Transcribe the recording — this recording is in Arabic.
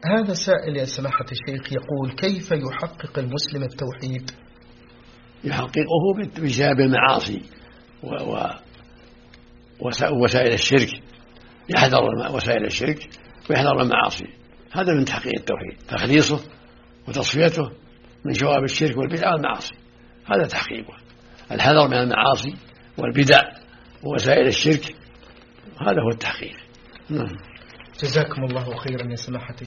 هذا سائل يا سماحة الشيخ يقول: كيف يحقق المسلم التوحيد؟ يحققه باجتناب المعاصي ووسائل الشرك، يحذر وسائل الشرك ويحذر المعاصي. هذا من تحقيق التوحيد، تخليصه وتصفيته من شوائب الشرك والبدع والمعاصي، هذا تحقيقه. الحذر من المعاصي والبدع ووسائل الشرك، هذا هو التحقيق. جزاكم الله خيرا يا سماحة